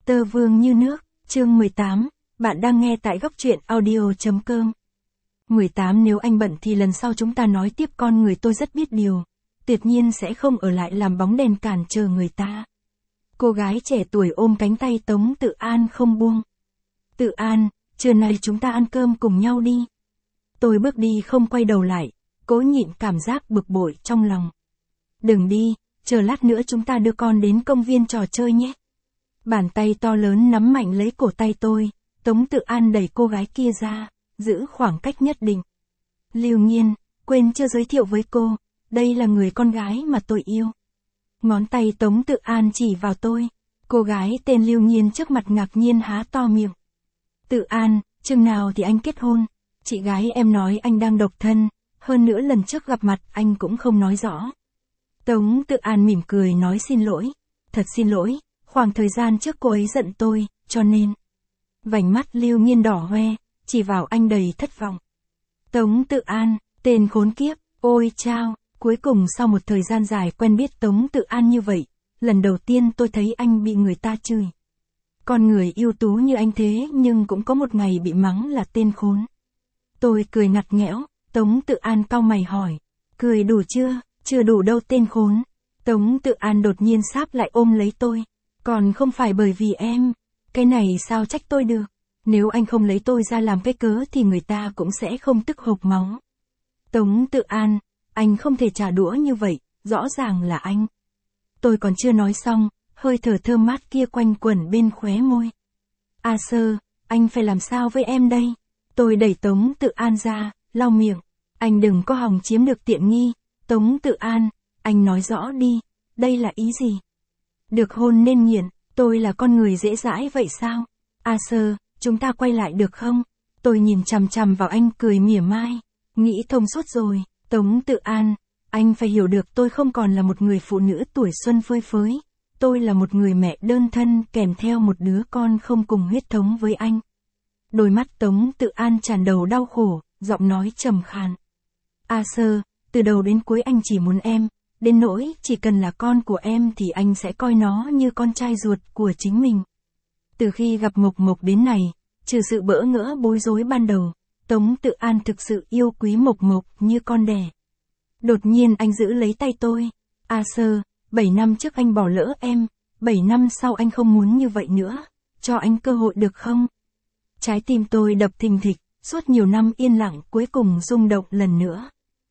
Tơ vương như nước, chương 18, bạn đang nghe tại góc truyện audio.com. 18 Nếu anh bận thì lần sau chúng ta nói tiếp, con người tôi rất biết điều. Tuyệt nhiên sẽ không ở lại làm bóng đèn cản trở người ta. Cô gái trẻ tuổi ôm cánh tay Tống Tự An không buông. Tự An, trưa nay chúng ta ăn cơm cùng nhau đi. Tôi bước đi không quay đầu lại, cố nhịn cảm giác bực bội trong lòng. Đừng đi, chờ lát nữa chúng ta đưa con đến công viên trò chơi nhé. Bàn tay to lớn nắm mạnh lấy cổ tay tôi, Tống Tự An đẩy cô gái kia ra, giữ khoảng cách nhất định. Lưu Nhiên, quên chưa giới thiệu với cô, đây là người con gái mà tôi yêu. Ngón tay Tống Tự An chỉ vào tôi, cô gái tên Lưu Nhiên trước mặt ngạc nhiên há to miệng. Tự An, chừng nào thì anh kết hôn? Chị gái em nói anh đang độc thân, hơn nữa lần trước gặp mặt anh cũng không nói rõ. Tống Tự An mỉm cười nói xin lỗi, thật xin lỗi, khoảng thời gian trước cô ấy giận tôi, cho nên. Vành mắt Lưu Nhiên đỏ hoe, chỉ vào anh đầy thất vọng. Tống Tự An, tên khốn kiếp, ôi chao, cuối cùng sau một thời gian dài quen biết Tống Tự An như vậy, lần đầu tiên tôi thấy anh bị người ta chửi. Con người ưu tú như anh thế nhưng cũng có một ngày bị mắng là tên khốn. Tôi cười ngặt nghẽo, Tống Tự An cau mày hỏi, cười đủ chưa? Chưa đủ đâu tên khốn. Tống Tự An đột nhiên sáp lại ôm lấy tôi. Còn không phải bởi vì em. Cái này sao trách tôi được. Nếu anh không lấy tôi ra làm cái cớ thì người ta cũng sẽ không tức hộc máu. Tống Tự An, anh không thể trả đũa như vậy, rõ ràng là anh. Tôi còn chưa nói xong, hơi thở thơm mát kia quanh quẩn bên khóe môi. A Sơ, anh phải làm sao với em đây? Tôi đẩy Tống Tự An ra, lau miệng. Anh đừng có hòng chiếm được tiện nghi. Tống Tự An, anh nói rõ đi, đây là ý gì? Được hôn nên nghiện, tôi là con người dễ dãi vậy sao? A Sơ, chúng ta quay lại được không? Tôi nhìn chằm chằm vào anh cười mỉa mai, nghĩ thông suốt rồi. Tống Tự An, anh phải hiểu được tôi không còn là một người phụ nữ tuổi xuân phơi phới. Tôi là một người mẹ đơn thân kèm theo một đứa con không cùng huyết thống với anh. Đôi mắt Tống Tự An tràn đầu đau khổ, giọng nói trầm khàn. A Sơ, từ đầu đến cuối anh chỉ muốn em, đến nỗi chỉ cần là con của em thì anh sẽ coi nó như con trai ruột của chính mình. Từ khi gặp Mộc Mộc đến này, trừ sự bỡ ngỡ bối rối ban đầu, Tống Tự An thực sự yêu quý Mộc Mộc như con đẻ. Đột nhiên anh giữ lấy tay tôi. A Sơ, 7 năm trước anh bỏ lỡ em, 7 năm sau anh không muốn như vậy nữa, cho anh cơ hội được không? Trái tim tôi đập thình thịch, suốt nhiều năm yên lặng cuối cùng rung động lần nữa.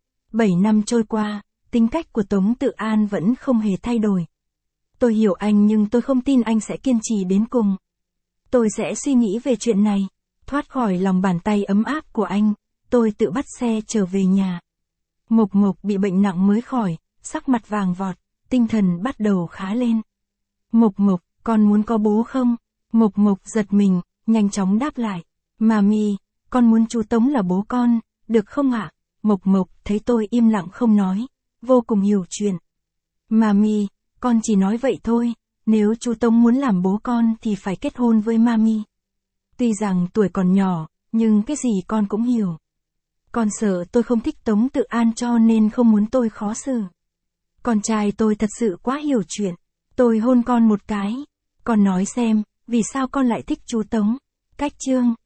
7 năm trôi qua, tính cách của Tống Tự An vẫn không hề thay đổi. Tôi hiểu anh nhưng tôi không tin anh sẽ kiên trì đến cùng. Tôi sẽ suy nghĩ về chuyện này. Thoát khỏi lòng bàn tay ấm áp của anh, tôi tự bắt xe trở về nhà. Mộc Mộc bị bệnh nặng mới khỏi, sắc mặt vàng vọt, tinh thần bắt đầu khá lên. Mộc Mộc, con muốn có bố không? Mộc Mộc giật mình, nhanh chóng đáp lại. Mami, con muốn chú Tống là bố con, được không ạ? Mộc Mộc thấy tôi im lặng không nói, vô cùng hiểu chuyện. Mami, con chỉ nói vậy thôi, nếu chú Tống muốn làm bố con thì phải kết hôn với Mami. Tuy rằng tuổi còn nhỏ, nhưng cái gì con cũng hiểu. Con sợ tôi không thích Tống Tự An cho nên không muốn tôi khó xử. Con trai tôi thật sự quá hiểu chuyện. Tôi hôn con một cái. Con nói xem, vì sao con lại thích chú Tống? Cách chương.